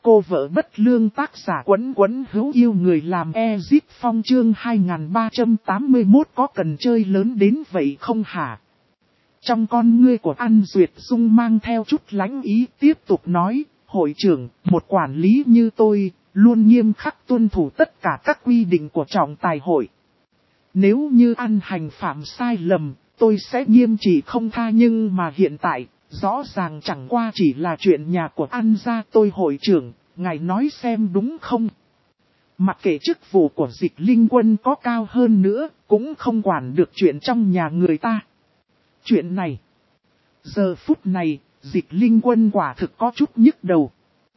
Cô vợ bất lương tác giả Quấn Quấn hữu yêu người làm Ezip Phong chương 2381 có cần chơi lớn đến vậy không hả? Trong con ngươi của An Duyệt Dung mang theo chút lãnh ý tiếp tục nói, hội trưởng, một quản lý như tôi, luôn nghiêm khắc tuân thủ tất cả các quy định của trọng tài hội. Nếu như An hành phạm sai lầm, tôi sẽ nghiêm trị không tha nhưng mà hiện tại, rõ ràng chẳng qua chỉ là chuyện nhà của An gia tôi hội trưởng, ngài nói xem đúng không? Mặc kệ chức vụ của Dịch Linh Quân có cao hơn nữa, cũng không quản được chuyện trong nhà người ta. Chuyện này, giờ phút này, Dịch Linh Quân quả thực có chút nhức đầu.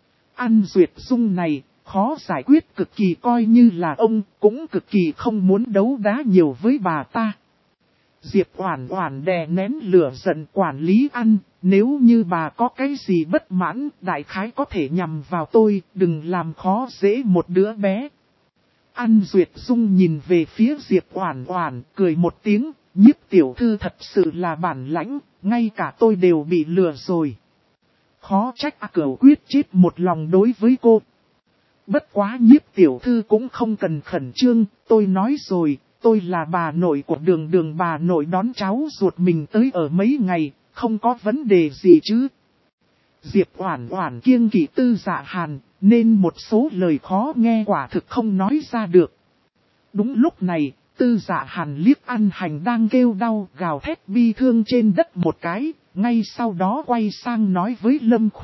An Duyệt Dung này, khó giải quyết cực kỳ coi như là ông, cũng cực kỳ không muốn đấu đá nhiều với bà ta. Diệp Oản Oản đè nén lửa giận quản lý An, nếu như bà có cái gì bất mãn, đại khái có thể nhằm vào tôi, đừng làm khó dễ một đứa bé. An Duyệt Dung nhìn về phía Diệp Oản Oản, cười một tiếng, Nhiếp tiểu thư thật sự là bản lãnh, ngay cả tôi đều bị lừa rồi. Khó trách Cửu Quyết chết một lòng đối với cô. Bất quá Nhiếp tiểu thư cũng không cần khẩn trương, tôi nói rồi, tôi là bà nội của Đường, bà nội đón cháu ruột mình tới ở mấy ngày, không có vấn đề gì chứ. Diệp Oản Oản kiêng kỵ Tư Dạ Hàn, nên một số lời khó nghe quả thực không nói ra được. Đúng lúc này, Tư Dạ Hàn liếc An Hành đang kêu đau gào thét bi thương trên đất một cái, ngay sau đó quay sang nói với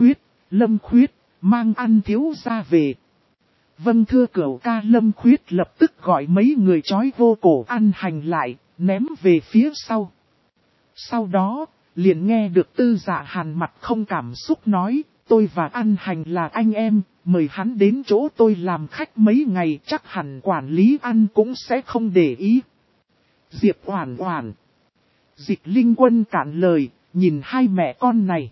Lâm Khuyết, mang An thiếu gia về. Vâng thưa cửu ca. Lâm Khuyết lập tức gọi mấy người trói vô cổ An Hành lại, ném về phía sau. Sau đó, liền nghe được Tư Dạ Hàn mặt không cảm xúc nói, tôi và An Hành là anh em, mời hắn đến chỗ tôi làm khách mấy ngày chắc hẳn quản lý An cũng sẽ không để ý. Diệp Oản Oản, Dịch Linh Quân cạn lời, nhìn hai mẹ con này.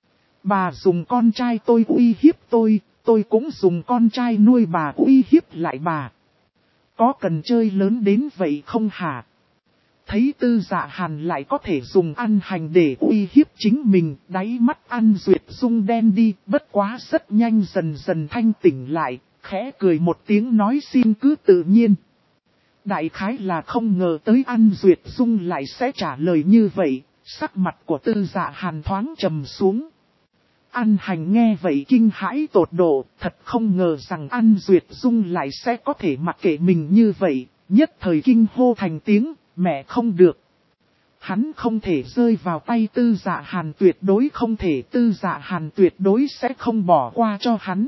Bà dùng con trai tôi uy hiếp tôi cũng dùng con trai nuôi bà uy hiếp lại bà. Có cần chơi lớn đến vậy không hả? Thấy Tư Dạ Hàn lại có thể dùng An Hành để uy hiếp chính mình, đáy mắt An Duyệt Dung đen đi, bất quá rất nhanh dần dần thanh tỉnh lại, khẽ cười một tiếng nói xin cứ tự nhiên. Đại khái là không ngờ tới An Duyệt Dung lại sẽ trả lời như vậy, sắc mặt của Tư Dạ Hàn thoáng trầm xuống. An Hành nghe vậy kinh hãi tột độ, thật không ngờ rằng An Duyệt Dung lại sẽ có thể mặc kệ mình như vậy, nhất thời kinh hô thành tiếng, mẹ không được. Hắn không thể rơi vào tay Tư Dạ Hàn, tuyệt đối không thể, Tư Dạ Hàn tuyệt đối sẽ không bỏ qua cho hắn.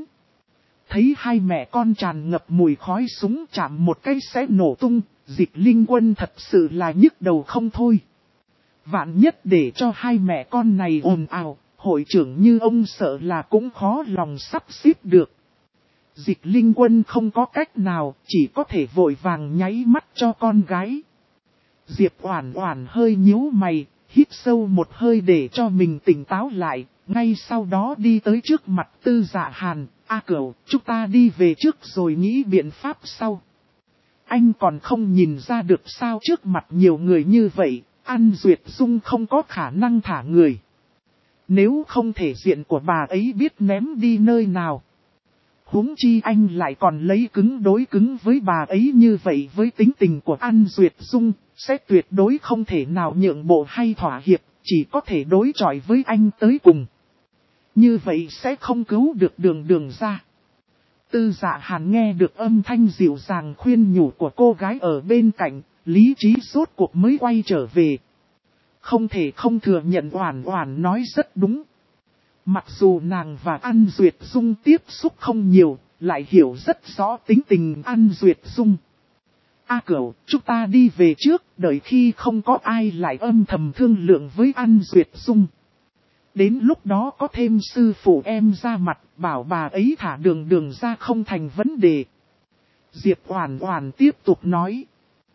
Thấy hai mẹ con tràn ngập mùi khói súng chạm một cái sẽ nổ tung, Dịch Linh Quân thật sự là nhức đầu không thôi. Vạn nhất để cho hai mẹ con này ồn ào, hội trưởng như ông sợ là cũng khó lòng sắp xếp được. Dịch Linh Quân không có cách nào, chỉ có thể vội vàng nháy mắt cho con gái. Diệp Oản Oản hơi nhíu mày, hít sâu một hơi để cho mình tỉnh táo lại, ngay sau đó đi tới trước mặt Tư Dạ Hàn, Cửu, chúng ta đi về trước rồi nghĩ biện pháp sau. Anh còn không nhìn ra được sao trước mặt nhiều người như vậy, An Duyệt Dung không có khả năng thả người. Nếu không thể diện của bà ấy biết ném đi nơi nào. Huống chi anh lại còn lấy cứng đối cứng với bà ấy như vậy, với tính tình của An Duyệt Dung, sẽ tuyệt đối không thể nào nhượng bộ hay thỏa hiệp, chỉ có thể đối chọi với anh tới cùng. Như vậy sẽ không cứu được Đường ra. Tư Dạ Hàn nghe được âm thanh dịu dàng khuyên nhủ của cô gái ở bên cạnh, lý trí rốt cuộc mới quay trở về. Không thể không thừa nhận Oản Oản nói rất đúng. Mặc dù nàng và An Duyệt Dung tiếp xúc không nhiều, lại hiểu rất rõ tính tình An Duyệt Dung. Cửu, chúng ta đi về trước, đợi khi không có ai lại âm thầm thương lượng với An Duyệt Dung. Đến lúc đó có thêm sư phụ em ra mặt, bảo bà ấy thả Đường ra không thành vấn đề. Diệp Oản Oản tiếp tục nói.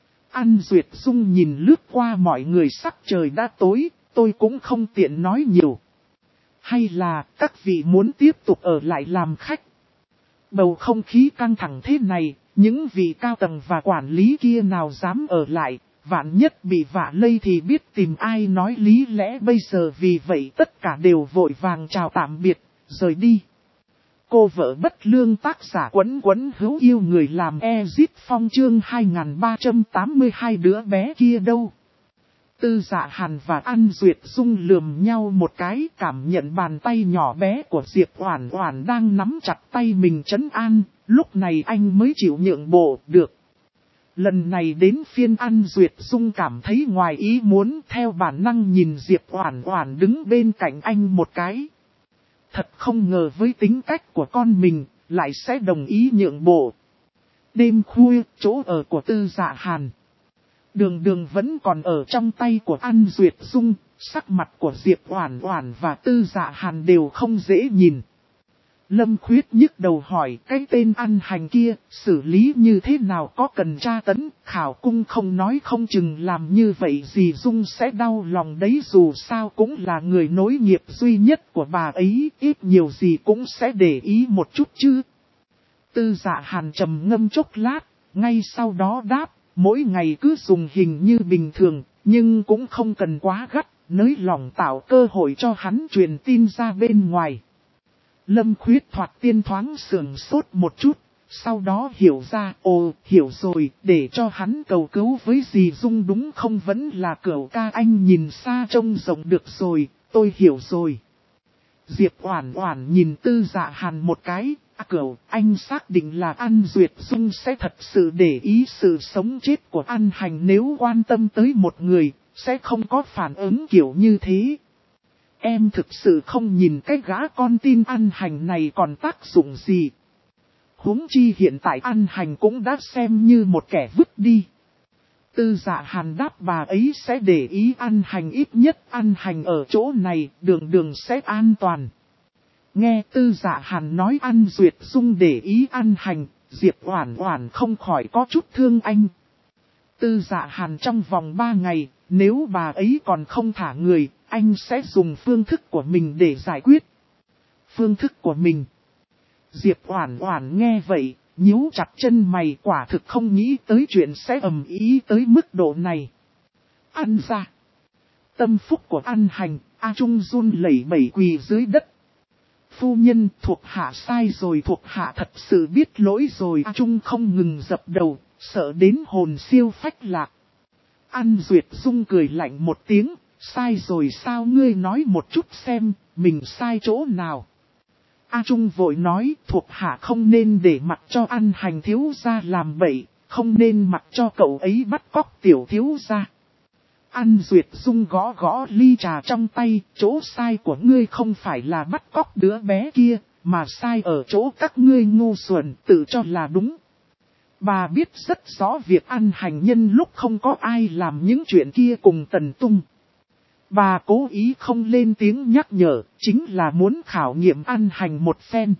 An Duyệt Dung nhìn lướt qua mọi người, sắc trời đã tối, tôi cũng không tiện nói nhiều. Hay là các vị muốn tiếp tục ở lại làm khách? Bầu không khí căng thẳng thế này, những vị cao tầng và quản lý kia nào dám ở lại, vạn nhất bị vạ lây thì biết tìm ai nói lý lẽ bây giờ, vì vậy tất cả đều vội vàng chào tạm biệt, rời đi. Cô vợ bất lương tác giả quấn quấn hữu yêu người làm Ezip Phong chương 2382 đứa bé kia đâu. Tư Dạ Hàn và An Duyệt Dung lườm nhau một cái, cảm nhận bàn tay nhỏ bé của Diệp Oản Oản đang nắm chặt tay mình trấn an, lúc này anh mới chịu nhượng bộ được. Lần này đến phiên An Duyệt Dung cảm thấy ngoài ý muốn, theo bản năng nhìn Diệp Oản Oản đứng bên cạnh anh một cái. Thật không ngờ với tính cách của con mình, lại sẽ đồng ý nhượng bộ. Đêm khuya, chỗ ở của Tư Dạ Hàn. Đường Đường vẫn còn ở trong tay của An Duyệt Dung, sắc mặt của Diệp Oản Oản và Tư Dạ Hàn đều không dễ nhìn. Lâm Khuyết nhức đầu hỏi cái tên An Hành kia, xử lý như thế nào, có cần tra tấn, khảo cung không nói không chừng làm như vậy dì Dung sẽ đau lòng đấy, dù sao cũng là người nối nghiệp duy nhất của bà ấy, ít nhiều gì cũng sẽ để ý một chút chứ. Tư Dạ Hàn trầm ngâm chốc lát, ngay sau đó đáp, mỗi ngày cứ dùng hình như bình thường, nhưng cũng không cần quá gắt, nới lỏng tạo cơ hội cho hắn truyền tin ra bên ngoài. Lâm Khuyết thoạt tiên thoáng sườn sốt một chút, sau đó hiểu ra, hiểu rồi, để cho hắn cầu cứu với dì Dung đúng không, vẫn là cửu ca anh nhìn xa trông rộng được rồi, tôi hiểu rồi. Diệp Oản Oản nhìn Tư Dạ Hàn một cái, cửu, anh xác định là An Duyệt Dung sẽ thật sự để ý sự sống chết của An Hành, nếu quan tâm tới một người, sẽ không có phản ứng kiểu như thế. Em thực sự không nhìn cái gã con tin An Hành này còn tác dụng gì. Huống chi hiện tại An Hành cũng đã xem như một kẻ vứt đi. Tư Dạ Hàn đáp bà ấy sẽ để ý An Hành, ít nhất An Hành ở chỗ này, Đường Đường sẽ an toàn. Nghe Tư Dạ Hàn nói An Duyệt Dung để ý An Hành, Diệp Oản Oản không khỏi có chút thương anh. Tư Dạ Hàn trong vòng 3 ngày, nếu bà ấy còn không thả người, anh sẽ dùng phương thức của mình để giải quyết. Phương thức của mình. Diệp Oản Oản nghe vậy, nhíu chặt chân mày, quả thực không nghĩ tới chuyện sẽ ầm ĩ tới mức độ này. Ăn ra. Tâm phúc của An Hành, A Trung run lẩy bẩy quỳ dưới đất. Phu nhân, thuộc hạ sai rồi, thuộc hạ thật sự biết lỗi rồi. A Trung không ngừng dập đầu, sợ đến hồn siêu phách lạc. An Duyệt Dung cười lạnh một tiếng, sai rồi sao, ngươi nói một chút xem, mình sai chỗ nào. A Trung vội nói, thuộc hạ không nên để mặc cho An Hành thiếu gia làm bậy, không nên mặc cho cậu ấy bắt cóc tiểu thiếu gia. An Duyệt Dung gõ gõ ly trà trong tay, chỗ sai của ngươi không phải là bắt cóc đứa bé kia, mà sai ở chỗ các ngươi ngu xuẩn tự cho là đúng. Bà biết rất rõ việc An Hành nhân lúc không có ai làm những chuyện kia cùng Tần Tung. Bà cố ý không lên tiếng nhắc nhở, chính là muốn khảo nghiệm An Hành một phen.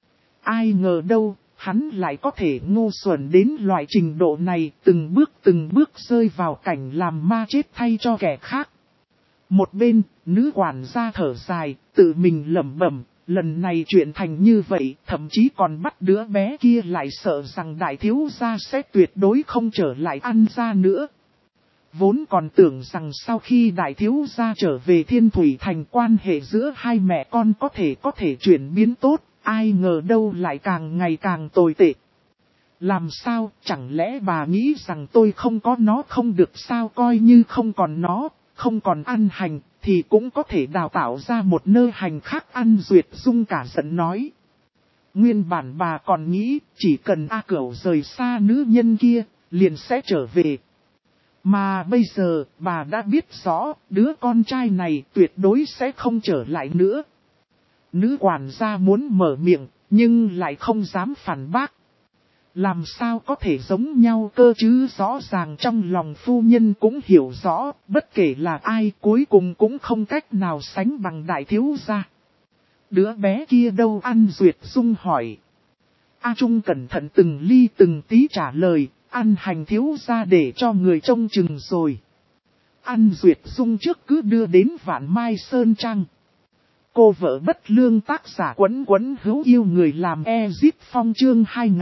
Ai ngờ đâu, hắn lại có thể ngu xuẩn đến loại trình độ này, từng bước rơi vào cảnh làm ma chết thay cho kẻ khác. Một bên, nữ quản gia thở dài, tự mình lẩm bẩm, lần này chuyện thành như vậy, thậm chí còn bắt đứa bé kia lại, sợ rằng đại thiếu gia sẽ tuyệt đối không trở lại An gia nữa. Vốn còn tưởng rằng sau khi đại thiếu gia trở về Thiên Thủy Thành, quan hệ giữa hai mẹ con có thể chuyển biến tốt, ai ngờ đâu lại càng ngày càng tồi tệ. Làm sao, chẳng lẽ bà nghĩ rằng tôi không có nó không được sao, coi như không còn nó, không còn An Hành, thì cũng có thể đào tạo ra một nơi hành khác. An Duyệt Dung cả giận nói. Nguyên bản bà còn nghĩ, chỉ cần A Cửu rời xa nữ nhân kia, liền sẽ trở về. Mà bây giờ, bà đã biết rõ, đứa con trai này tuyệt đối sẽ không trở lại nữa. Nữ quản gia muốn mở miệng, nhưng lại không dám phản bác. Làm sao có thể giống nhau cơ chứ, rõ ràng trong lòng phu nhân cũng hiểu rõ, bất kể là ai cuối cùng cũng không cách nào sánh bằng đại thiếu gia. Đứa bé kia đâu, An Duyệt Dung hỏi. A Trung cẩn thận từng ly từng tí trả lời, An Hành thiếu gia để cho người trông chừng rồi. An Duyệt Dung trước cứ đưa đến Vạn Mai Sơn Trang. Cô vợ bất lương tác giả quấn quấn hữu yêu người làm Ezip Phong chương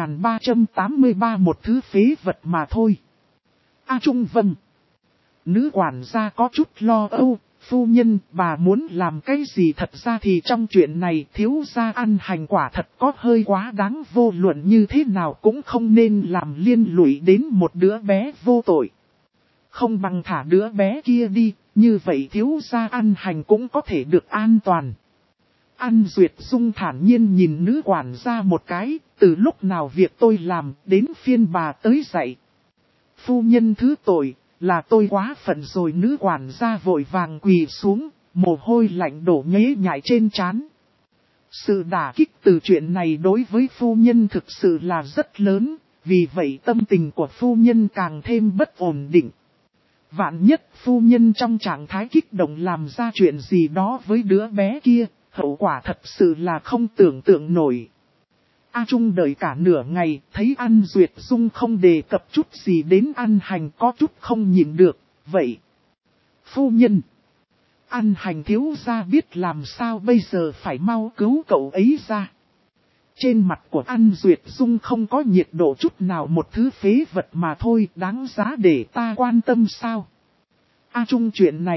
2383 một thứ phế vật mà thôi. A Trung vâng. Nữ quản gia có chút lo âu, Phu nhân, bà muốn làm cái gì? Thật ra thì trong chuyện này thiếu gia ăn hành quả thật có hơi quá đáng, vô luận như thế nào cũng không nên làm liên lụy đến một đứa bé vô tội. Không bằng thả đứa bé kia đi, như vậy thiếu gia ăn hành cũng có thể được an toàn. An Duyệt Dung thản nhiên nhìn nữ quản gia một cái, từ lúc nào việc tôi làm đến phiên bà tới dậy. Phu nhân thứ tội, là tôi quá phận rồi. Nữ quản gia vội vàng quỳ xuống, mồ hôi lạnh đổ nhễ nhại trên trán. Sự đả kích từ chuyện này đối với phu nhân thực sự là rất lớn, vì vậy tâm tình của phu nhân càng thêm bất ổn định. Vạn nhất phu nhân trong trạng thái kích động làm ra chuyện gì đó với đứa bé kia, hậu quả thật sự là không tưởng tượng nổi. A Trung đợi cả nửa ngày, thấy An Duyệt Dung không đề cập chút gì đến An Hành, có chút không nhịn được. Vậy, phu nhân, An Hành thiếu gia biết làm sao bây giờ, phải mau cứu cậu ấy ra. Trên mặt của An Duyệt Dung không có nhiệt độ chút nào, một thứ phế vật mà thôi, đáng giá để ta quan tâm sao? A Trung,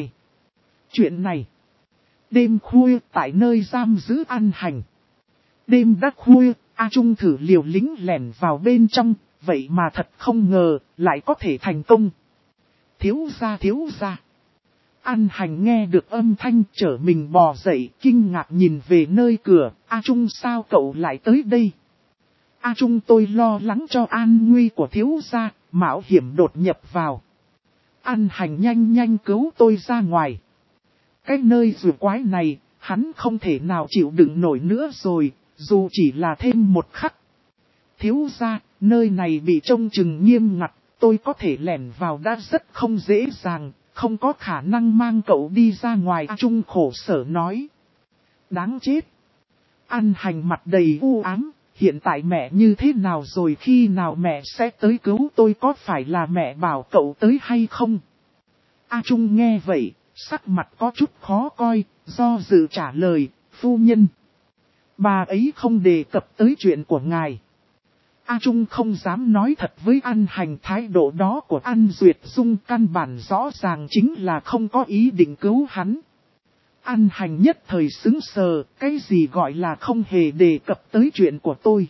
chuyện này. Đêm khuya tại nơi giam giữ An Hành. Đêm đã khuya, A Trung thử liều lĩnh lẻn vào bên trong, vậy mà thật không ngờ, lại có thể thành công. Thiếu gia. An Hành nghe được âm thanh trở mình bò dậy, kinh ngạc nhìn về nơi cửa. A Trung, sao cậu lại tới đây? A Trung, tôi lo lắng cho an nguy của thiếu gia, mạo hiểm đột nhập vào. An Hành, nhanh cứu tôi ra ngoài. Cái nơi rùa quái này, hắn không thể nào chịu đựng nổi nữa rồi, dù chỉ là thêm một khắc. Thiếu gia, nơi này bị trông chừng nghiêm ngặt, tôi có thể lẻn vào đã rất không dễ dàng, không có khả năng mang cậu đi ra ngoài. A Trung khổ sở nói. Đáng chết. An Hành mặt đầy u ám, hiện tại mẹ như thế nào rồi, khi nào mẹ sẽ tới cứu tôi, có phải là mẹ bảo cậu tới hay không? A Trung nghe vậy, sắc mặt có chút khó coi, do dự trả lời, phu nhân. Bà ấy không đề cập tới chuyện của ngài. A Trung không dám nói thật với An Hành, thái độ đó của An Duyệt Dung căn bản rõ ràng chính là không có ý định cứu hắn. An Hành nhất thời sững sờ, cái gì gọi là không hề đề cập tới chuyện của tôi.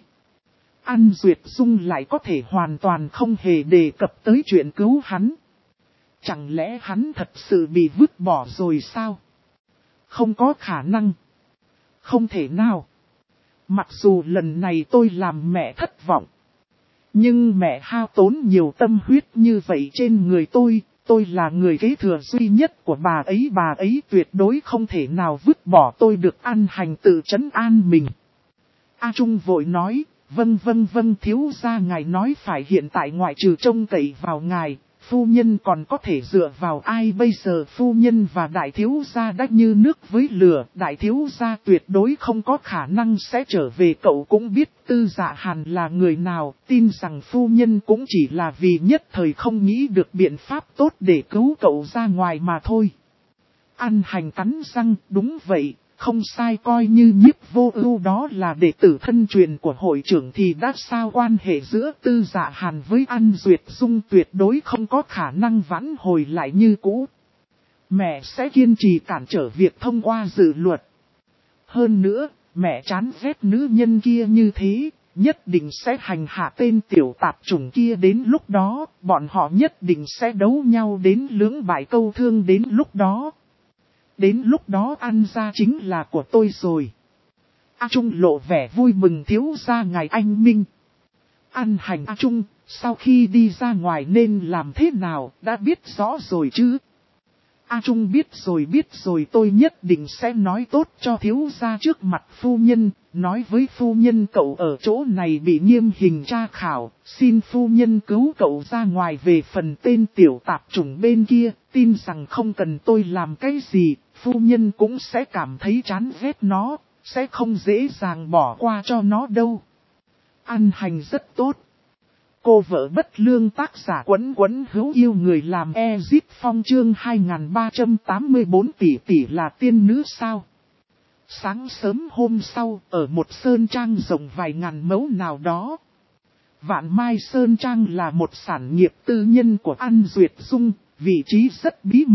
An Duyệt Dung lại có thể hoàn toàn không hề đề cập tới chuyện cứu hắn. Chẳng lẽ hắn thật sự bị vứt bỏ rồi sao? Không có khả năng. Không thể nào. Mặc dù lần này tôi làm mẹ thất vọng. Nhưng mẹ hao tốn nhiều tâm huyết như vậy trên người tôi là người kế thừa duy nhất của bà ấy tuyệt đối không thể nào vứt bỏ tôi được. An Hành tự trấn an mình. A Trung vội nói, vâng, thiếu gia ngài nói phải, hiện tại ngoại trừ trông cậy vào ngài, phu nhân còn có thể dựa vào ai bây giờ? Phu nhân và đại thiếu gia đã như nước với lửa, đại thiếu gia tuyệt đối không có khả năng sẽ trở về. Cậu cũng biết Tư Dạ Hàn là người nào, tin rằng phu nhân cũng chỉ là vì nhất thời không nghĩ được biện pháp tốt để cứu cậu ra ngoài mà thôi. An Hành cắn răng, đúng vậy. Không sai, coi như Nhiếp Vô Ưu đó là đệ tử thân truyền của hội trưởng thì đã sao, quan hệ giữa Tư Dạ Hàn với An Duyệt Dung tuyệt đối không có khả năng vãn hồi lại như cũ. Mẹ sẽ kiên trì cản trở việc thông qua dự luật. Hơn nữa, mẹ chán ghét nữ nhân kia như thế, nhất định sẽ hành hạ tên tiểu tạp chủng kia, đến lúc đó, bọn họ nhất định sẽ đấu nhau đến lưỡng bại câu thương, đến lúc đó An gia chính là của tôi rồi. A Trung lộ vẻ vui mừng, thiếu gia ngài anh minh. An Hành, A Trung, sau khi đi ra ngoài nên làm thế nào, đã biết rõ rồi chứ? A Trung biết rồi, tôi nhất định sẽ nói tốt cho thiếu gia trước mặt phu nhân, nói với phu nhân cậu ở chỗ này bị nghiêm hình tra khảo, xin phu nhân cứu cậu ra ngoài. Về phần tên tiểu tạp chủng bên kia, tin rằng không cần tôi làm cái gì, phu nhân cũng sẽ cảm thấy chán ghét nó, sẽ không dễ dàng bỏ qua cho nó đâu. An Hành rất tốt. Cô vợ bất lương, tác giả Quấn hữu yêu người làm Ezip Phong, chương 2384. Tỷ là tiên nữ sao? Sáng sớm hôm sau, ở một sơn trang rộng vài ngàn mẫu nào đó. Vạn Mai Sơn Trang là một sản nghiệp tư nhân của An Duyệt Dung, vị trí rất bí mật,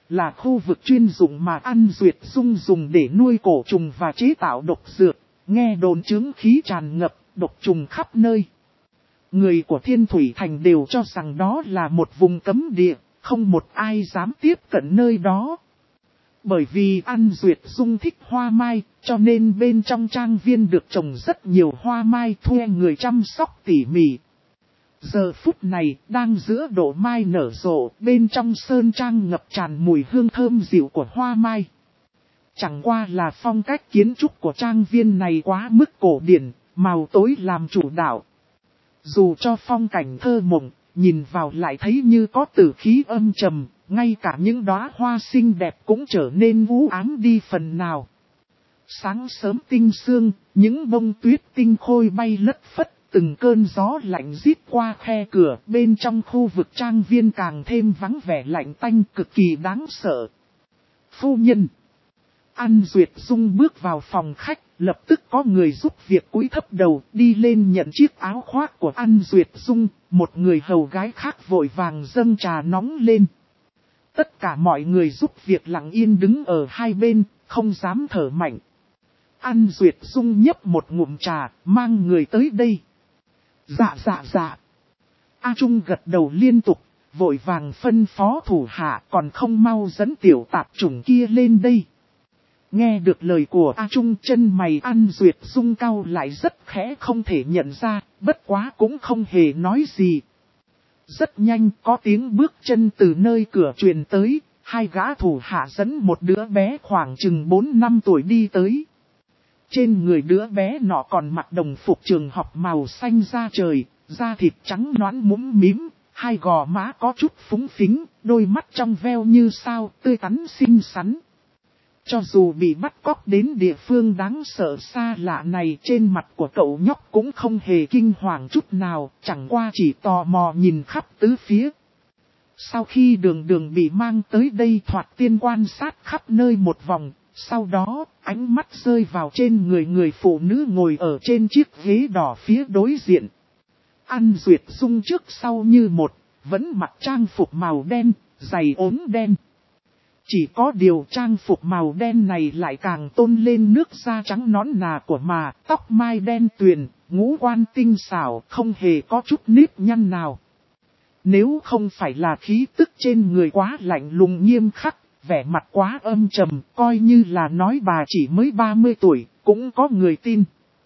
là khu vực chuyên dụng mà An Duyệt Dung dùng để nuôi cổ trùng và chế tạo độc dược, nghe đồn chướng khí tràn ngập, độc trùng khắp nơi. Người của Thiên Thủy Thành đều cho rằng đó là một vùng cấm địa, không một ai dám tiếp cận nơi đó. Bởi vì An Duyệt Dung thích hoa mai, cho nên bên trong trang viên được trồng rất nhiều hoa mai, thuê người chăm sóc tỉ mỉ. Giờ phút này, đang giữa độ mai nở rộ, bên trong sơn trang ngập tràn mùi hương thơm dịu của hoa mai. Chẳng qua là phong cách kiến trúc của trang viên này quá mức cổ điển, màu tối làm chủ đạo. Dù cho phong cảnh thơ mộng, nhìn vào lại thấy như có tử khí âm trầm, ngay cả những đóa hoa xinh đẹp cũng trở nên u ám đi phần nào. Sáng sớm tinh sương, những bông tuyết tinh khôi bay lất phất, từng cơn gió lạnh rít qua khe cửa, bên trong khu vực trang viên càng thêm vắng vẻ lạnh tanh cực kỳ đáng sợ. Phu nhân. An Duyệt Dung bước vào phòng khách, lập tức có người giúp việc cúi thấp đầu đi lên nhận chiếc áo khoác của An Duyệt Dung, một người hầu gái khác vội vàng dâng trà nóng lên. Tất cả mọi người giúp việc lặng yên đứng ở hai bên, không dám thở mạnh. An Duyệt Dung nhấp một ngụm trà, mang người tới đây. Dạ. A Trung gật đầu liên tục, vội vàng phân phó thủ hạ còn không mau dẫn tiểu tạp chủng kia lên đây. Nghe được lời của A Trung, chân mày An Duyệt Dung cau lại rất khẽ không thể nhận ra, bất quá cũng không hề nói gì. Rất nhanh có tiếng bước chân từ nơi cửa truyền tới, hai gã thủ hạ dẫn một đứa bé khoảng chừng 4 năm tuổi đi tới. Trên người đứa bé nọ còn mặc đồng phục trường học màu xanh da trời, da thịt trắng nõn mũm mím, hai gò má có chút phúng phính, đôi mắt trong veo như sao, tươi tắn xinh xắn. Cho dù bị bắt cóc đến địa phương đáng sợ xa lạ này, trên mặt của cậu nhóc cũng không hề kinh hoàng chút nào, chẳng qua chỉ tò mò nhìn khắp tứ phía. Sau khi đường bị mang tới đây, Thoạt Tiên quan sát khắp nơi một vòng, sau đó ánh mắt rơi vào trên người phụ nữ ngồi ở trên chiếc ghế đỏ phía đối diện. An Duyệt Dung trước sau như một, vẫn mặc trang phục màu đen, giày ốm đen. Chỉ có điều trang phục màu đen này lại càng tôn lên nước da trắng nõn nà của mà, tóc mai đen tuyền, ngũ quan tinh xảo, không hề có chút nếp nhăn nào. Nếu không phải là khí tức trên người quá lạnh lùng nghiêm khắc, vẻ mặt quá âm trầm, coi như là nói bà chỉ mới 30 tuổi, cũng có người tin.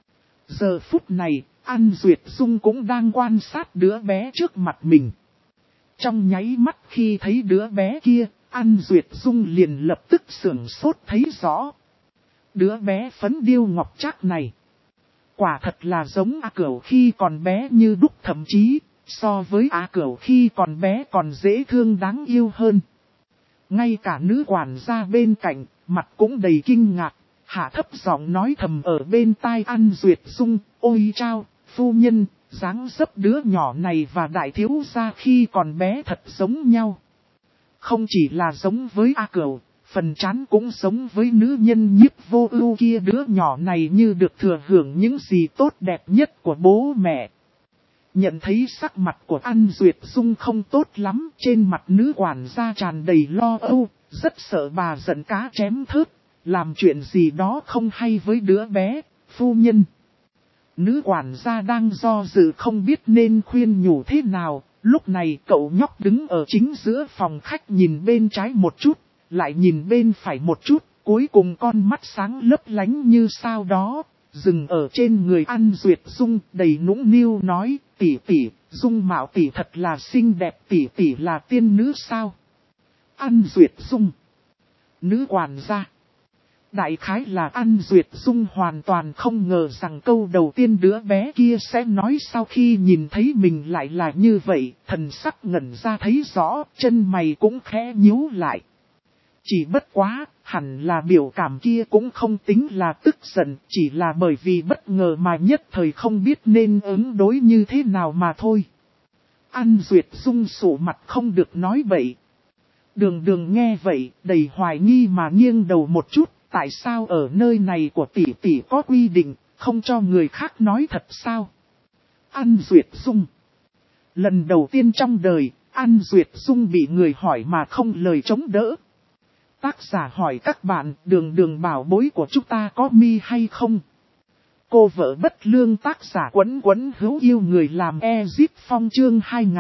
Giờ phút này, An Duyệt Dung cũng đang quan sát đứa bé trước mặt mình. Trong nháy mắt khi thấy đứa bé kia, An Duyệt Dung liền lập tức sửng sốt thấy rõ. Đứa bé phấn điêu ngọc trác này, quả thật là giống A Cửu khi còn bé như đúc, thậm chí so với A Cửu khi còn bé còn dễ thương đáng yêu hơn. Ngay cả nữ quản gia bên cạnh, mặt cũng đầy kinh ngạc, hạ thấp giọng nói thầm ở bên tai An Duyệt Dung, ôi chao, phu nhân, dáng dấp đứa nhỏ này và đại thiếu gia khi còn bé thật giống nhau. Không chỉ là giống với A Cửu, phần trán cũng giống với nữ nhân Nhiếp Vô Ưu kia, đứa nhỏ này như được thừa hưởng những gì tốt đẹp nhất của bố mẹ. Nhận thấy sắc mặt của An Duyệt Dung không tốt lắm, trên mặt nữ quản gia tràn đầy lo âu, rất sợ bà giận cá chém thớt, làm chuyện gì đó không hay với đứa bé, phu nhân. Nữ quản gia đang do dự không biết nên khuyên nhủ thế nào, lúc này cậu nhóc đứng ở chính giữa phòng khách nhìn bên trái một chút, lại nhìn bên phải một chút, cuối cùng con mắt sáng lấp lánh như sao đó, dừng ở trên người An Duyệt Dung, đầy nũng nịu nói, tỷ tỷ, Dung mạo tỷ thật là xinh đẹp, tỷ tỷ là tiên nữ sao? An Duyệt Dung. Nữ quản gia. Đại khái là An Duyệt Dung hoàn toàn không ngờ rằng câu đầu tiên đứa bé kia sẽ nói sau khi nhìn thấy mình lại là như vậy, thần sắc ngẩn ra thấy rõ, chân mày cũng khẽ nhíu lại. Chỉ bất quá, hẳn là biểu cảm kia cũng không tính là tức giận, chỉ là bởi vì bất ngờ mà nhất thời không biết nên ứng đối như thế nào mà thôi. An Duyệt Dung sụ mặt không được nói bậy. Đường nghe vậy, đầy hoài nghi mà nghiêng đầu một chút, tại sao ở nơi này của tỷ tỷ có quy định, không cho người khác nói thật sao? An Duyệt Dung. Lần đầu tiên trong đời, An Duyệt Dung bị người hỏi mà không lời chống đỡ. Tác giả hỏi các bạn, đường đường bảo bối của chúng ta có mi hay không? Cô vợ bất lương tác giả quấn quấn hữu yêu người làm Ezip Phong chương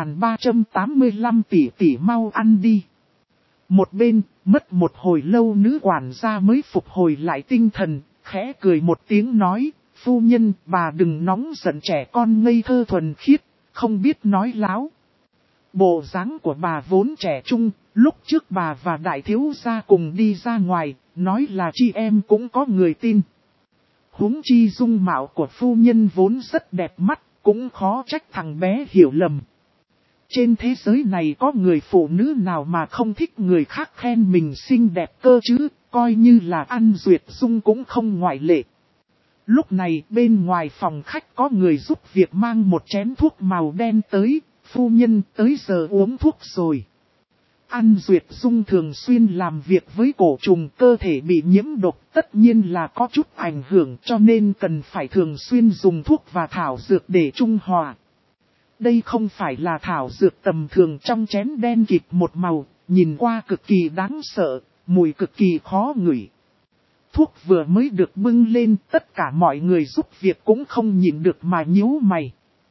2385 tỷ mau ăn đi. Một bên, mất một hồi lâu nữ quản gia mới phục hồi lại tinh thần, khẽ cười một tiếng nói, phu nhân, bà đừng nóng giận, trẻ con ngây thơ thuần khiết, không biết nói láo. Bộ dáng của bà vốn trẻ trung, lúc trước bà và đại thiếu gia cùng đi ra ngoài, nói là chị em cũng có người tin. Huống chi dung mạo của phu nhân vốn rất đẹp mắt, cũng khó trách thằng bé hiểu lầm. Trên thế giới này có người phụ nữ nào mà không thích người khác khen mình xinh đẹp cơ chứ, coi như là An Duyệt Dung cũng không ngoại lệ. Lúc này bên ngoài phòng khách có người giúp việc mang một chén thuốc màu đen tới, phu nhân tới giờ uống thuốc rồi. An Duyệt Dung thường xuyên làm việc với cổ trùng, cơ thể bị nhiễm độc tất nhiên là có chút ảnh hưởng, cho nên cần phải thường xuyên dùng thuốc và thảo dược để trung hòa. Đây không phải là thảo dược tầm thường, trong chén đen kịt một màu, nhìn qua cực kỳ đáng sợ, mùi cực kỳ khó ngửi. Thuốc vừa mới được bưng lên, tất cả mọi người giúp việc cũng không nhịn được mà nhíu mày.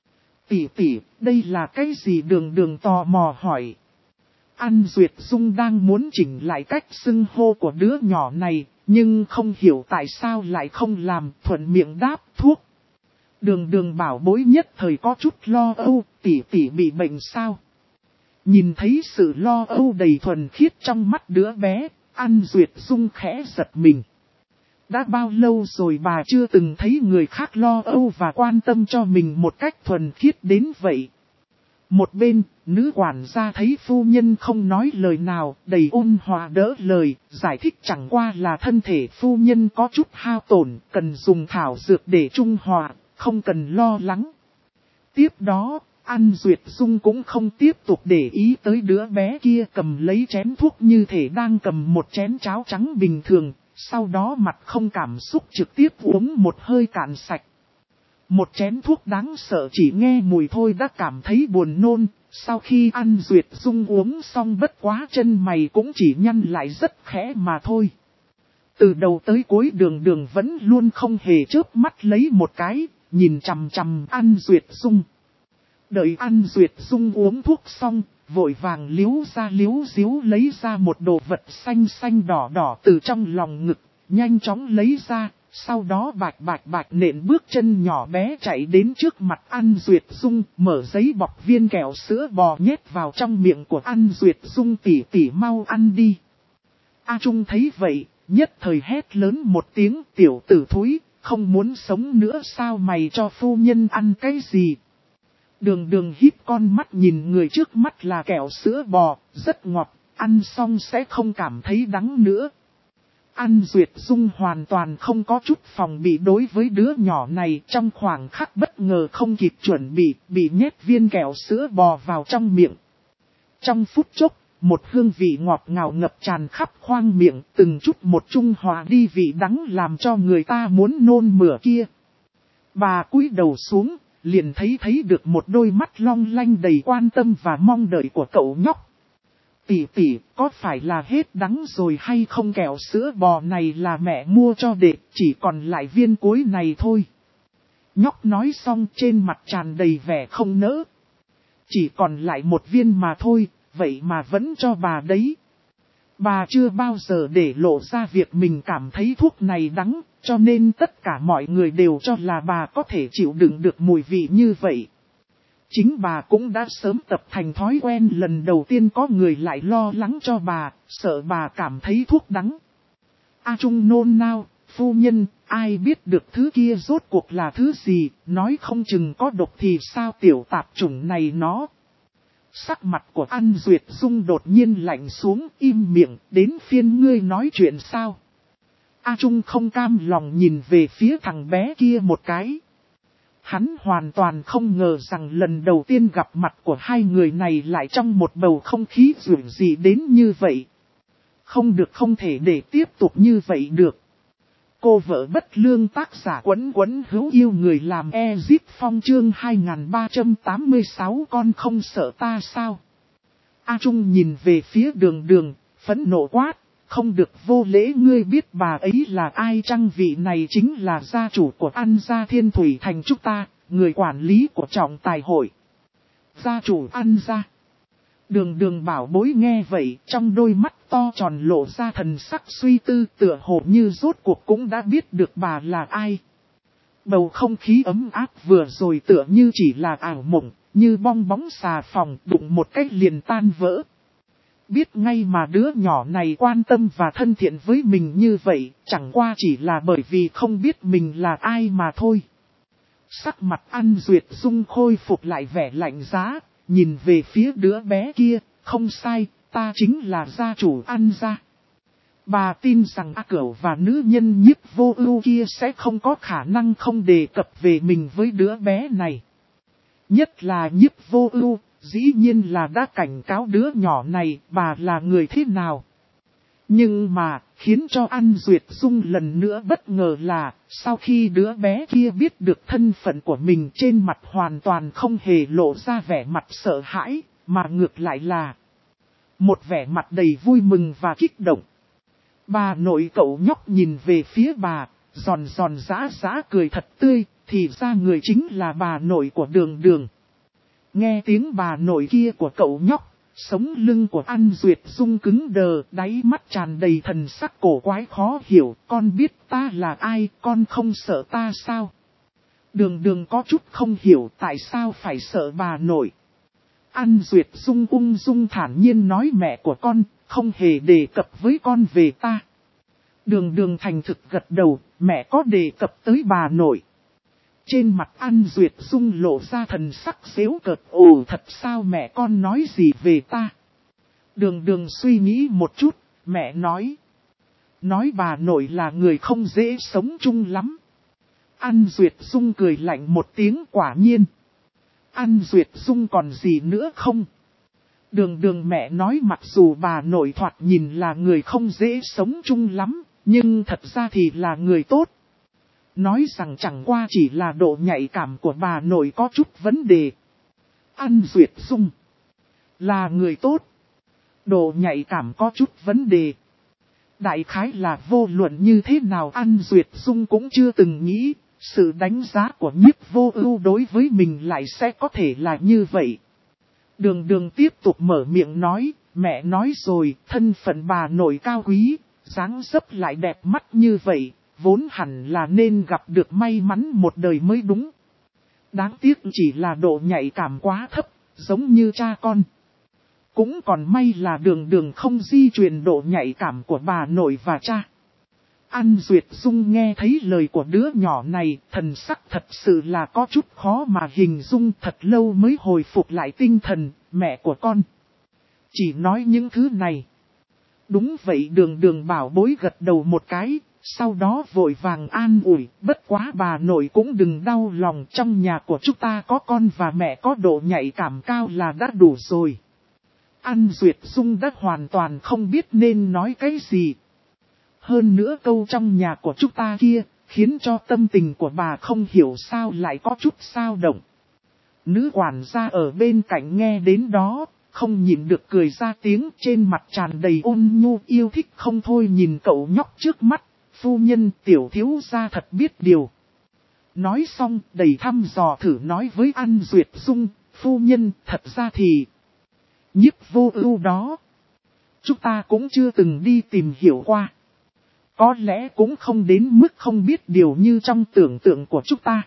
Tỷ, đây là cái gì? Đường đường tò mò hỏi. An Duyệt Dung đang muốn chỉnh lại cách xưng hô của đứa nhỏ này, nhưng không hiểu tại sao lại không làm, thuận miệng đáp thuốc. Đường đường bảo bối nhất thời có chút lo âu, tỷ bị bệnh sao? Nhìn thấy sự lo âu đầy thuần khiết trong mắt đứa bé, An Duyệt Dung khẽ giật mình. Đã bao lâu rồi bà chưa từng thấy người khác lo âu và quan tâm cho mình một cách thuần khiết đến vậy. Một bên, nữ quản gia thấy phu nhân không nói lời nào, đầy ôn hòa đỡ lời, giải thích chẳng qua là thân thể phu nhân có chút hao tổn, cần dùng thảo dược để trung hòa, không cần lo lắng. Tiếp đó, An Duyệt Dung cũng không tiếp tục để ý tới đứa bé kia, cầm lấy chén thuốc như thể đang cầm một chén cháo trắng bình thường, sau đó mặt không cảm xúc trực tiếp uống một hơi cạn sạch. Một chén thuốc đáng sợ, chỉ nghe mùi thôi đã cảm thấy buồn nôn, sau khi An Duyệt Dung uống xong bất quá chân mày cũng chỉ nhăn lại rất khẽ mà thôi. Từ đầu tới cuối đường đường vẫn luôn không hề chớp mắt lấy một cái, nhìn chằm chằm An Duyệt Dung. Đợi An Duyệt Dung uống thuốc xong, vội vàng liếu díu lấy ra một đồ vật xanh xanh đỏ đỏ từ trong lòng ngực, nhanh chóng lấy ra, sau đó bạch nện bước chân nhỏ bé chạy đến trước mặt An Duyệt Dung, mở giấy bọc viên kẹo sữa bò nhét vào trong miệng của An Duyệt Dung. Tỷ mau ăn đi. A Trung thấy vậy, nhất thời hét lớn một tiếng, tiểu tử thúi, không muốn sống nữa sao, mày cho phu nhân ăn cái gì? Đường đường híp con mắt nhìn người trước mắt là kẹo sữa bò, rất ngọt, ăn xong sẽ không cảm thấy đắng nữa. An Duyệt Dung hoàn toàn không có chút phòng bị đối với đứa nhỏ này, trong khoảng khắc bất ngờ không kịp chuẩn bị nhét viên kẹo sữa bò vào trong miệng. Trong phút chốc, một hương vị ngọt ngào ngập tràn khắp khoang miệng, từng chút một trung hòa đi vị đắng làm cho người ta muốn nôn mửa kia. Bà cúi đầu xuống, liền thấy được một đôi mắt long lanh đầy quan tâm và mong đợi của cậu nhóc. Tỷ, có phải là hết đắng rồi hay không? Kẹo sữa bò này là mẹ mua cho đệ, chỉ còn lại viên cuối này thôi. Nhóc nói xong trên mặt tràn đầy vẻ không nỡ. Chỉ còn lại một viên mà thôi, vậy mà vẫn cho bà đấy. Bà chưa bao giờ để lộ ra việc mình cảm thấy thuốc này đắng, cho nên tất cả mọi người đều cho là bà có thể chịu đựng được mùi vị như vậy. Chính bà cũng đã sớm tập thành thói quen, lần đầu tiên có người lại lo lắng cho bà, sợ bà cảm thấy thuốc đắng. A Trung nôn nao, phu nhân, ai biết được thứ kia rốt cuộc là thứ gì, nói không chừng có độc thì sao, tiểu tạp chủng này nó. Sắc mặt của An Duyệt Dung đột nhiên lạnh xuống, im miệng, đến phiên ngươi nói chuyện sao? A Trung không cam lòng nhìn về phía thằng bé kia một cái. Hắn hoàn toàn không ngờ rằng lần đầu tiên gặp mặt của hai người này lại trong một bầu không khí rủi gì đến như vậy. Không được, không thể để tiếp tục như vậy được. Cô vợ bất lương tác giả quấn hữu yêu người làm Ezip Phong chương 2386 con không sợ ta sao? A Trung nhìn về phía đường đường, phẫn nộ quát, không được vô lễ, ngươi biết bà ấy là ai chăng? Vị này chính là gia chủ của An gia Thiên Thủy Thành chúng ta, người quản lý của trọng tài hội. Gia chủ An gia. Đường bảo bối nghe vậy, trong đôi mắt to tròn lộ ra thần sắc suy tư, tựa hồ như rốt cuộc cũng đã biết được bà là ai. Bầu không khí ấm áp vừa rồi tựa như chỉ là ảo mộng, như bong bóng xà phòng đụng một cách liền tan vỡ. Biết ngay mà đứa nhỏ này quan tâm và thân thiện với mình như vậy, chẳng qua chỉ là bởi vì không biết mình là ai mà thôi. Sắc mặt An Duyệt Dung khôi phục lại vẻ lạnh giá, nhìn về phía đứa bé kia, không sai, ta chính là gia chủ An gia. Bà tin rằng A Cửu và nữ nhân Nhiếp Vô Ưu kia sẽ không có khả năng không đề cập về mình với đứa bé này. Nhất là Nhiếp Vô Ưu, dĩ nhiên là đã cảnh cáo đứa nhỏ này bà là người thế nào. Nhưng mà, khiến cho An Duyệt Dung lần nữa bất ngờ là, sau khi đứa bé kia biết được thân phận của mình, trên mặt hoàn toàn không hề lộ ra vẻ mặt sợ hãi, mà ngược lại là một vẻ mặt đầy vui mừng và kích động. Bà nội cậu nhóc nhìn về phía bà, giòn giã cười thật tươi, thì ra người chính là bà nội của Đường. Nghe tiếng bà nội kia của cậu nhóc, sống lưng của An Duyệt Dung cứng đờ, đáy mắt tràn đầy thần sắc cổ quái khó hiểu. Con biết ta là ai, con không sợ ta sao? Đường có chút không hiểu tại sao phải sợ bà nội. An Duyệt Dung ung dung thản nhiên nói mẹ của con, không hề đề cập với con về ta. Đường thành thực gật đầu, mẹ có đề cập tới bà nội. Trên mặt An Duyệt Dung lộ ra thần sắc xéo cợt, ồ thật sao mẹ con nói gì về ta? Đường suy nghĩ một chút, mẹ nói bà nội là người không dễ sống chung lắm. An Duyệt Dung cười lạnh một tiếng, quả nhiên. An Duyệt Dung còn gì nữa không? Đường mẹ nói mặc dù bà nội thoạt nhìn là người không dễ sống chung lắm, nhưng thật ra thì là người tốt. Nói rằng chẳng qua chỉ là độ nhạy cảm của bà nội có chút vấn đề. An Duyệt Dung là người tốt, độ nhạy cảm có chút vấn đề. Đại khái là vô luận như thế nào An Duyệt Dung cũng chưa từng nghĩ, sự đánh giá của Nhiếp Vô Ưu đối với mình lại sẽ có thể là như vậy. Đường tiếp tục mở miệng nói, mẹ nói rồi, thân phận bà nội cao quý, dáng dấp lại đẹp mắt như vậy, vốn hẳn là nên gặp được may mắn một đời mới đúng. Đáng tiếc chỉ là độ nhạy cảm quá thấp, giống như cha con. Cũng còn may là đường không di truyền độ nhạy cảm của bà nội và cha. An Duyệt Dung nghe thấy lời của đứa nhỏ này, thần sắc thật sự là có chút khó mà hình dung, thật lâu mới hồi phục lại tinh thần, mẹ của con. Chỉ nói những thứ này. Đúng vậy, đường bảo bối gật đầu một cái, sau đó vội vàng an ủi, bất quá bà nội cũng đừng đau lòng, trong nhà của chúng ta có con và mẹ có độ nhạy cảm cao là đã đủ rồi. An Duyệt Dung đã hoàn toàn không biết nên nói cái gì. Hơn nữa câu trong nhà của chúng ta kia, khiến cho tâm tình của bà không hiểu sao lại có chút xao động. Nữ quản gia ở bên cạnh nghe đến đó, không nhịn được cười ra tiếng, trên mặt tràn đầy ôn nhu yêu thích không thôi nhìn cậu nhóc trước mắt. Phu nhân, tiểu thiếu gia thật biết điều. Nói xong đầy thăm dò thử nói với An Duyệt Dung, phu nhân, thật ra thì Nhiếp Vô Ưu đó, chúng ta cũng chưa từng đi tìm hiểu qua. Có lẽ cũng không đến mức không biết điều như trong tưởng tượng của chúng ta.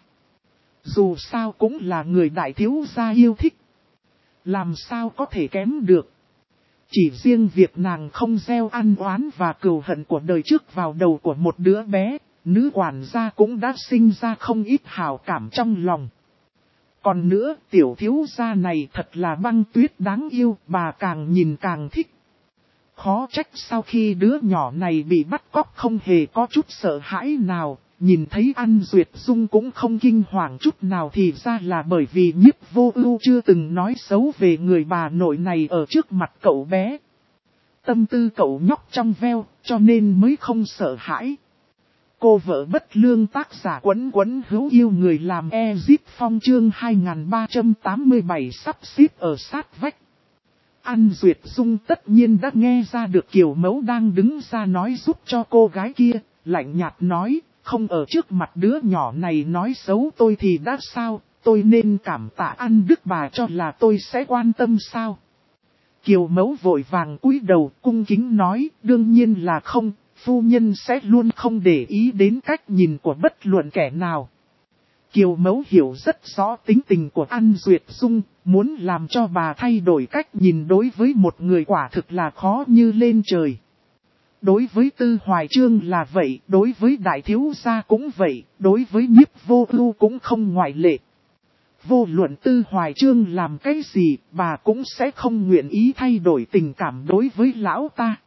Dù sao cũng là người đại thiếu gia yêu thích. Làm sao có thể kém được. Chỉ riêng việc nàng không gieo ăn oán và cừu hận của đời trước vào đầu của một đứa bé, nữ quản gia cũng đã sinh ra không ít hảo cảm trong lòng. Còn nữa, tiểu thiếu gia này thật là băng tuyết đáng yêu, bà càng nhìn càng thích. Khó trách sau khi đứa nhỏ này bị bắt cóc không hề có chút sợ hãi nào, nhìn thấy An Duyệt Dung cũng không kinh hoàng chút nào, thì ra là bởi vì Nhiếp Vô Ưu chưa từng nói xấu về người bà nội này ở trước mặt cậu bé. Tâm tư cậu nhóc trong veo, cho nên mới không sợ hãi. Cô vợ bất lương tác giả Quấn hữu yêu người làm Ezip Phong chương 2387 sắp xếp ở sát vách. An Duyệt Dung tất nhiên đã nghe ra được Kiều Mẫu đang đứng ra nói giúp cho cô gái kia, lạnh nhạt nói, không ở trước mặt đứa nhỏ này nói xấu tôi thì đã sao, tôi nên cảm tạ An Đức bà cho là tôi sẽ quan tâm sao. Kiều Mẫu vội vàng cúi đầu cung kính nói, đương nhiên là không, phu nhân sẽ luôn không để ý đến cách nhìn của bất luận kẻ nào. Kiều Mẫu hiểu rất rõ tính tình của An Duyệt Dung, muốn làm cho bà thay đổi cách nhìn đối với một người quả thực là khó như lên trời. Đối với Tư Hoài Chương là vậy, đối với Đại Thiếu Gia cũng vậy, đối với Nhiếp Vô Ưu cũng không ngoại lệ. Vô luận Tư Hoài Chương làm cái gì, bà cũng sẽ không nguyện ý thay đổi tình cảm đối với lão ta.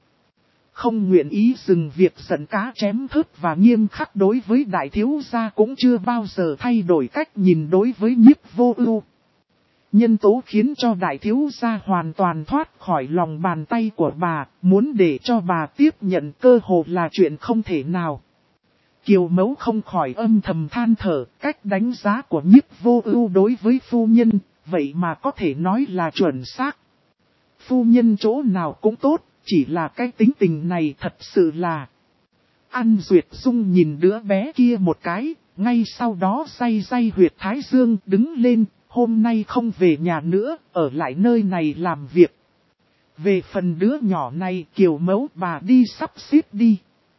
Không nguyện ý dừng việc giận cá chém thớt và nghiêm khắc đối với Đại Thiếu Gia cũng chưa bao giờ thay đổi cách nhìn đối với Nhiếp Vô Ưu. Nhân tố khiến cho Đại Thiếu Gia hoàn toàn thoát khỏi lòng bàn tay của bà, muốn để cho bà tiếp nhận cơ hồ là chuyện không thể nào. Kiều Mẫu không khỏi âm thầm than thở, cách đánh giá của Nhiếp Vô Ưu đối với phu nhân, vậy mà có thể nói là chuẩn xác. Phu nhân chỗ nào cũng tốt, chỉ là cái tính tình này thật sự là... An Duyệt Dung nhìn đứa bé kia một cái, ngay sau đó day day huyệt thái dương đứng lên, hôm nay không về nhà nữa, ở lại nơi này làm việc. Về phần đứa nhỏ này Kiều Mẫu bà đi sắp xếp đi.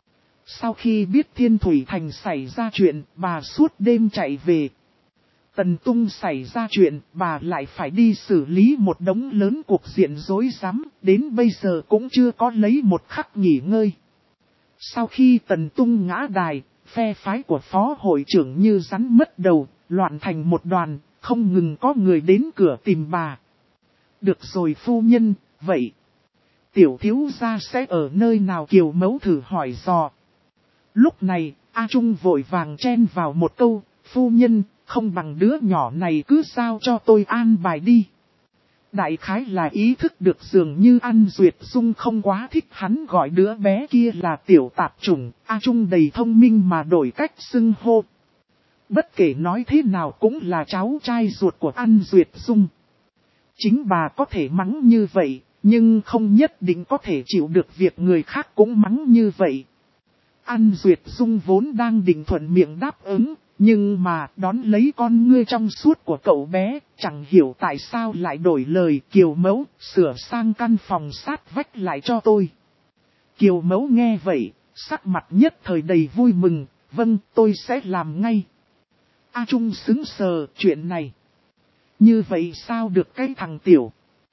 Sau khi biết Thiên Thủy Thành xảy ra chuyện, bà suốt đêm chạy về. Tần Tung xảy ra chuyện, bà lại phải đi xử lý một đống lớn cuộc diện rối rắm, đến bây giờ cũng chưa có lấy một khắc nghỉ ngơi. Sau khi Tần Tung ngã đài, phe phái của phó hội trưởng như rắn mất đầu, loạn thành một đoàn, không ngừng có người đến cửa tìm bà. Được rồi phu nhân, vậy tiểu thiếu gia sẽ ở nơi nào? Kiều Mẫu thử hỏi dò. Lúc này, A Trung vội vàng chen vào một câu, phu nhân, không bằng đứa nhỏ này cứ giao cho tôi an bài đi. Đại khái là ý thức được dường như An Duyệt Dung không quá thích hắn gọi đứa bé kia là tiểu tạp chủng, A Trung đầy thông minh mà đổi cách xưng hô. Bất kể nói thế nào cũng là cháu trai ruột của An Duyệt Dung. Chính bà có thể mắng như vậy, nhưng không nhất định có thể chịu được việc người khác cũng mắng như vậy. An Duyệt Dung vốn đang định thuận miệng đáp ứng, nhưng mà đón lấy con ngươi trong suốt của cậu bé, chẳng hiểu tại sao lại đổi lời. Kiều Mẫu, sửa sang căn phòng sát vách lại cho tôi. Kiều Mẫu nghe vậy, sắc mặt nhất thời đầy vui mừng, vâng, tôi sẽ làm ngay. A Trung sững sờ, chuyện này. Như vậy sao được cái thằng tiểu?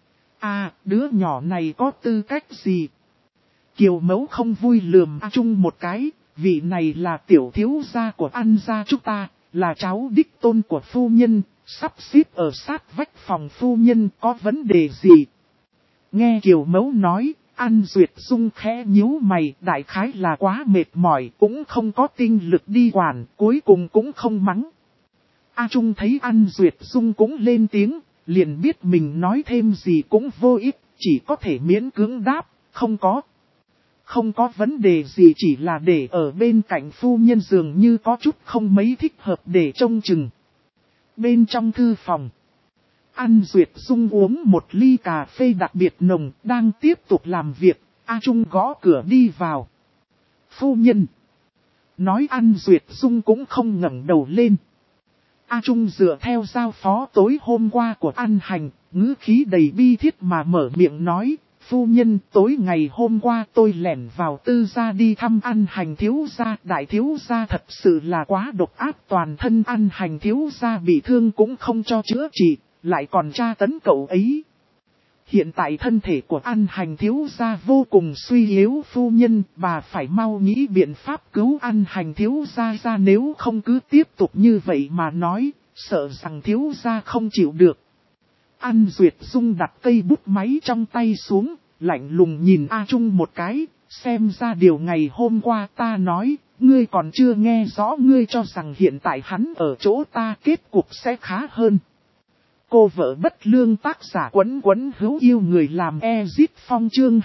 Đứa nhỏ này có tư cách gì? Kiều Mẫu không vui lườm A Trung một cái, vị này là tiểu thiếu gia của An gia chúng ta, là cháu đích tôn của phu nhân, sắp xếp ở sát vách phòng phu nhân, có vấn đề gì? Nghe Kiều Mẫu nói, An Duyệt Dung khẽ nhíu mày, đại khái là quá mệt mỏi, cũng không có tinh lực đi quản, cuối cùng cũng không mắng. A Trung thấy An Duyệt Dung cũng lên tiếng, liền biết mình nói thêm gì cũng vô ích, chỉ có thể miễn cưỡng đáp, không có. Không có vấn đề gì, chỉ là để ở bên cạnh phu nhân dường như có chút không mấy thích hợp để trông chừng. Bên trong thư phòng, An Duyệt Dung uống một ly cà phê đặc biệt nồng, đang tiếp tục làm việc, A Trung gõ cửa đi vào. Phu nhân. Nói An Duyệt Dung cũng không ngẩng đầu lên. A Trung dựa theo giao phó tối hôm qua của An Hành, ngữ khí đầy bi thiết mà mở miệng nói, phu nhân, tối ngày hôm qua tôi lẻn vào Tư gia đi thăm An Hành thiếu gia, đại thiếu gia thật sự là quá độc ác, toàn thân An Hành thiếu gia bị thương cũng không cho chữa trị, lại còn tra tấn cậu ấy. Hiện tại thân thể của An Hành thiếu gia vô cùng suy yếu, phu nhân, bà phải mau nghĩ biện pháp cứu An Hành thiếu gia ra, nếu không cứ tiếp tục như vậy mà nói, sợ rằng thiếu gia không chịu được. An Duyệt Dung đặt cây bút máy trong tay xuống, lạnh lùng nhìn A Trung một cái, xem ra điều ngày hôm qua ta nói, ngươi còn chưa nghe rõ, ngươi cho rằng hiện tại hắn ở chỗ ta kết cục sẽ khá hơn. Cô vợ bất lương, tác giả Quấn Quấn hữu yêu người làm Ezit Phong chương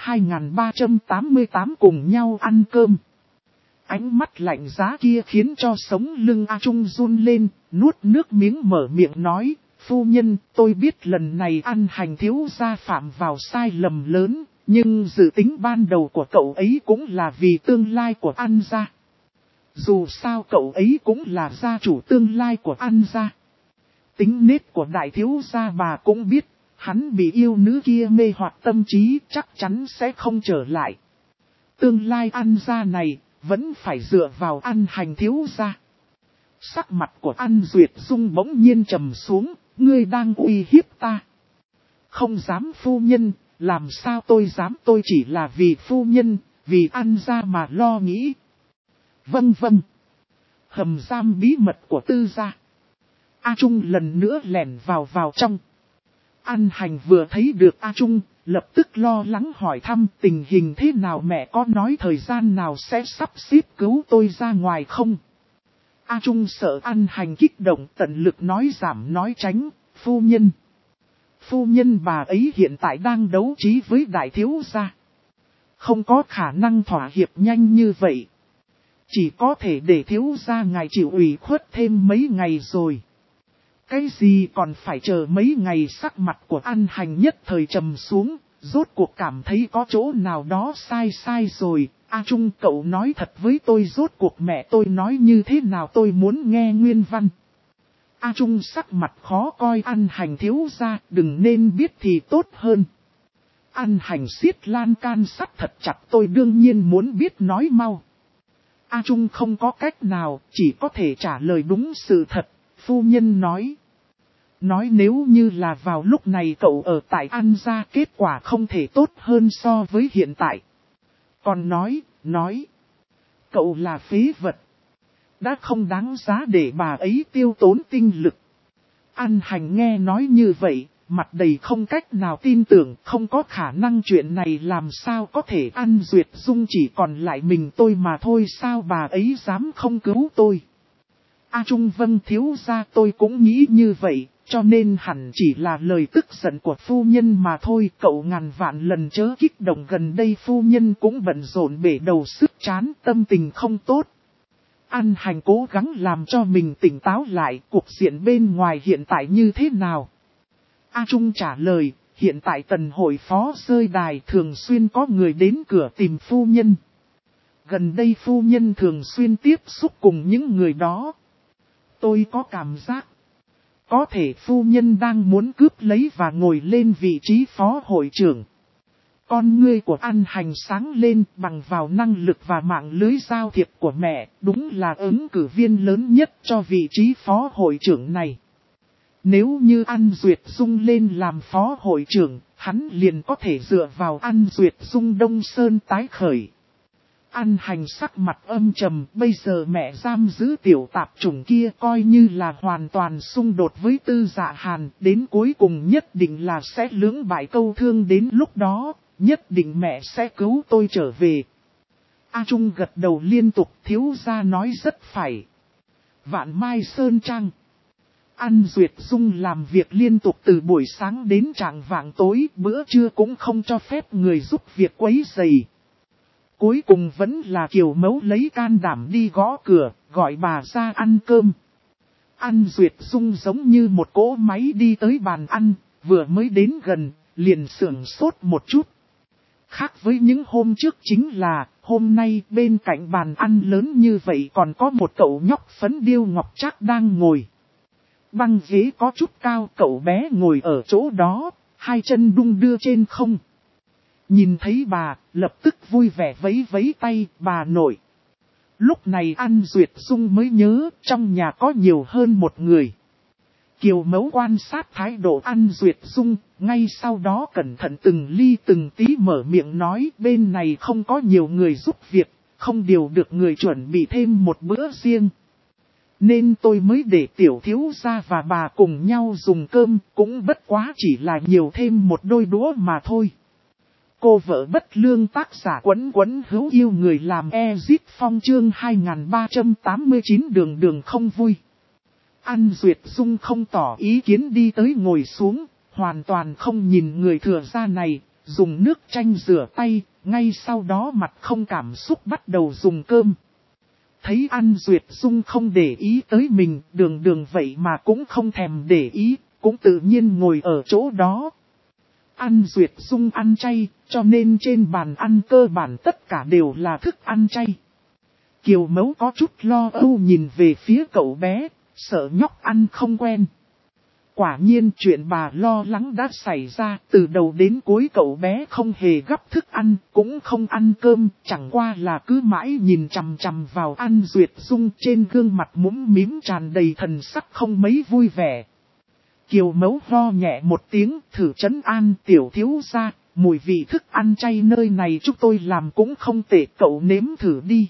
2388 cùng nhau ăn cơm. Ánh mắt lạnh giá kia khiến cho sống lưng A Trung run lên, nuốt nước miếng mở miệng nói, Phu nhân, tôi biết lần này An Hành thiếu gia phạm vào sai lầm lớn, nhưng dự tính ban đầu của cậu ấy cũng là vì tương lai của An gia. Dù sao cậu ấy cũng là gia chủ tương lai của An gia. Tính nết của đại thiếu gia bà cũng biết, hắn bị yêu nữ kia mê hoặc tâm trí chắc chắn sẽ không trở lại. Tương lai An gia này, vẫn phải dựa vào An Hành thiếu gia. Sắc mặt của An Duyệt Dung bỗng nhiên trầm xuống, ngươi đang uy hiếp ta. Không dám phu nhân, làm sao tôi dám, tôi chỉ là vì phu nhân, vì An gia mà lo nghĩ. Vâng vâng. Hầm giam bí mật của Tư gia. A Trung lần nữa lẻn vào trong. An Hành vừa thấy được A Trung, lập tức lo lắng hỏi thăm tình hình thế nào, mẹ có nói thời gian nào sẽ sắp xếp cứu tôi ra ngoài không? A Trung sợ An Hành kích động, tận lực nói giảm nói tránh, phu nhân. Phu nhân bà ấy hiện tại đang đấu trí với đại thiếu gia. Không có khả năng thỏa hiệp nhanh như vậy. Chỉ có thể để thiếu gia ngài chịu ủy khuất thêm mấy ngày rồi. Cái gì còn phải chờ mấy ngày? Sắc mặt của An Hành nhất thời trầm xuống, rốt cuộc cảm thấy có chỗ nào đó sai rồi. A Trung, cậu nói thật với tôi, rốt cuộc mẹ tôi nói như thế nào, tôi muốn nghe nguyên văn. A Trung sắc mặt khó coi, An Hành thiếu gia, đừng nên biết thì tốt hơn. An Hành siết lan can sắt thật chặt, tôi đương nhiên muốn biết, nói mau. A Trung không có cách nào, chỉ có thể trả lời đúng sự thật. Phu nhân nói nếu như là vào lúc này cậu ở tại An gia, kết quả không thể tốt hơn so với hiện tại. Còn nói, cậu là phế vật. Đã không đáng giá để bà ấy tiêu tốn tinh lực. An Hành nghe nói như vậy, mặt đầy không cách nào tin tưởng, không có khả năng, chuyện này làm sao có thể. An Duyệt Dung chỉ còn lại mình tôi mà thôi, sao bà ấy dám không cứu tôi? A Trung, vâng thiếu gia, tôi cũng nghĩ như vậy, cho nên hẳn chỉ là lời tức giận của phu nhân mà thôi. Cậu ngàn vạn lần chớ kích động, gần đây phu nhân cũng bận rộn bể đầu sức chán, tâm tình không tốt. An Hành cố gắng làm cho mình tỉnh táo lại, cuộc diện bên ngoài hiện tại như thế nào? A Trung trả lời, hiện tại tần hội phó rơi đài, thường xuyên có người đến cửa tìm phu nhân. Gần đây phu nhân thường xuyên tiếp xúc cùng những người đó. Tôi có cảm giác, có thể phu nhân đang muốn cướp lấy và ngồi lên vị trí phó hội trưởng. Con ngươi của An Hành sáng lên, bằng vào năng lực và mạng lưới giao thiệp của mẹ, đúng là ứng cử viên lớn nhất cho vị trí phó hội trưởng này. Nếu như An Duyệt Dung lên làm phó hội trưởng, hắn liền có thể dựa vào An Duyệt Dung Đông Sơn tái khởi. An Hành sắc mặt âm trầm, bây giờ mẹ giam giữ tiểu tạp chủng kia coi như là hoàn toàn xung đột với Tư Dạ Hàn, đến cuối cùng nhất định là sẽ lưỡng bại câu thương, đến lúc đó, nhất định mẹ sẽ cứu tôi trở về. A Trung gật đầu liên tục, thiếu gia nói rất phải. Vạn Mai Sơn Trang. An Duyệt Dung làm việc liên tục từ buổi sáng đến rạng vạng tối, bữa trưa cũng không cho phép người giúp việc quấy rầy. Cuối cùng vẫn là Kiều Mẫu lấy can đảm đi gõ cửa, gọi bà ra ăn cơm. An Duyệt Dung giống như một cỗ máy đi tới bàn ăn, vừa mới đến gần, liền sửng sốt một chút. Khác với những hôm trước chính là, hôm nay bên cạnh bàn ăn lớn như vậy còn có một cậu nhóc phấn điêu ngọc trác đang ngồi. Băng ghế có chút cao, cậu bé ngồi ở chỗ đó, hai chân đung đưa trên không. Nhìn thấy bà, lập tức vui vẻ vẫy vẫy tay, bà nội. Lúc này An Duyệt Dung mới nhớ, trong nhà có nhiều hơn một người. Kiều Mẫu quan sát thái độ An Duyệt Dung, ngay sau đó cẩn thận từng ly từng tí mở miệng nói, bên này không có nhiều người giúp việc, không điều được người chuẩn bị thêm một bữa riêng. Nên tôi mới để tiểu thiếu gia và bà cùng nhau dùng cơm, cũng bất quá chỉ là nhiều thêm một đôi đũa mà thôi. Cô vợ bất lương, tác giả Quấn Quấn hữu yêu người làm Ezip Phong, chương 2389 đường không vui. An Duyệt Dung không tỏ ý kiến đi tới ngồi xuống, hoàn toàn không nhìn người thừa gia này, dùng nước chanh rửa tay, ngay sau đó mặt không cảm xúc bắt đầu dùng cơm. Thấy An Duyệt Dung không để ý tới mình, đường vậy mà cũng không thèm để ý, cũng tự nhiên ngồi ở chỗ đó. An Duyệt Dung ăn chay, cho nên trên bàn ăn cơ bản tất cả đều là thức ăn chay. Kiều Mẫu có chút lo âu nhìn về phía cậu bé, sợ nhóc ăn không quen. Quả nhiên chuyện bà lo lắng đã xảy ra, từ đầu đến cuối cậu bé không hề gắp thức ăn, cũng không ăn cơm, chẳng qua là cứ mãi nhìn chằm chằm vào An Duyệt Dung, trên gương mặt mũm mím tràn đầy thần sắc không mấy vui vẻ. Kiều Mẫu ho nhẹ một tiếng, thử trấn an tiểu thiếu gia, mùi vị thức ăn chay nơi này chúng tôi làm cũng không tệ, cậu nếm thử đi.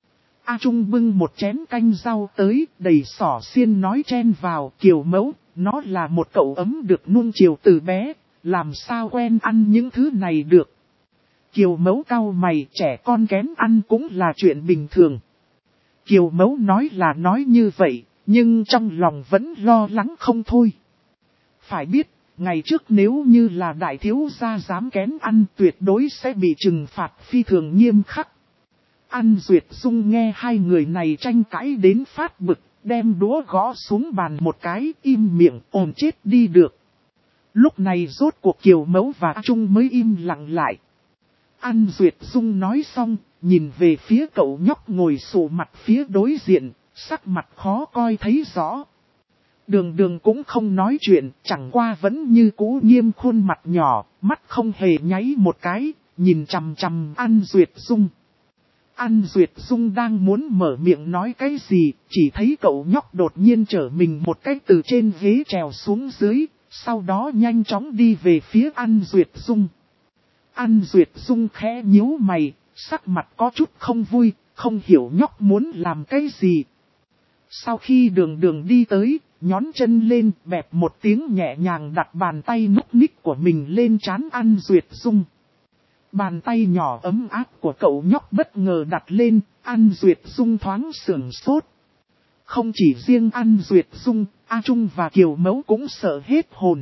A Trung bưng một chén canh rau tới, đầy xỏ xiên nói chen vào. Kiều Mẫu, nó là một cậu ấm được nuông chiều từ bé, làm sao quen ăn những thứ này được. Kiều Mẫu cau mày, trẻ con kén ăn cũng là chuyện bình thường. Kiều Mẫu nói là nói như vậy, nhưng trong lòng vẫn lo lắng không thôi. Phải biết, ngày trước nếu như là đại thiếu gia dám kén ăn tuyệt đối sẽ bị trừng phạt phi thường nghiêm khắc. An Duyệt Dung nghe hai người này tranh cãi đến phát bực, đem đũa gõ xuống bàn một cái, im miệng, ồn chết đi được. Lúc này rốt cuộc Kiều Mẫu và A Trung mới im lặng lại. An Duyệt Dung nói xong, nhìn về phía cậu nhóc ngồi sụ mặt phía đối diện, sắc mặt khó coi thấy rõ. Đường Đường cũng không nói chuyện, chẳng qua vẫn như cũ nghiêm khuôn mặt nhỏ, mắt không hề nháy một cái, nhìn chằm chằm An Duyệt Dung. An Duyệt Dung đang muốn mở miệng nói cái gì, chỉ thấy cậu nhóc đột nhiên trở mình một cách từ trên ghế trèo xuống dưới, sau đó nhanh chóng đi về phía An Duyệt Dung. An Duyệt Dung khẽ nhíu mày, sắc mặt có chút không vui, không hiểu nhóc muốn làm cái gì. Sau khi Đường Đường đi tới, nhón chân lên, bẹp một tiếng nhẹ nhàng đặt bàn tay núc ních của mình lên trán An Duyệt Dung. Bàn tay nhỏ ấm áp của cậu nhóc bất ngờ đặt lên, An Duyệt Dung thoáng sửng sốt. Không chỉ riêng An Duyệt Dung, A Trung và Kiều Mẫu cũng sợ hết hồn.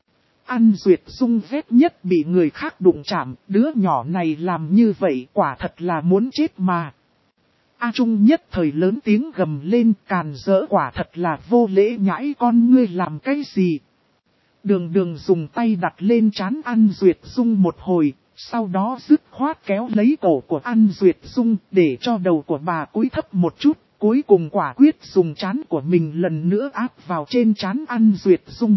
An Duyệt Dung ghét nhất bị người khác đụng chạm, đứa nhỏ này làm như vậy quả thật là muốn chết mà. A Trung nhất thời lớn tiếng gầm lên, càn rỡ, quả thật là vô lễ nhãi con, ngươi làm cái gì. Đường Đường dùng tay đặt lên trán An Duyệt Dung một hồi, sau đó dứt khoát kéo lấy cổ của An Duyệt Dung để cho đầu của bà cúi thấp một chút, cuối cùng quả quyết dùng trán của mình lần nữa áp vào trên trán An Duyệt Dung.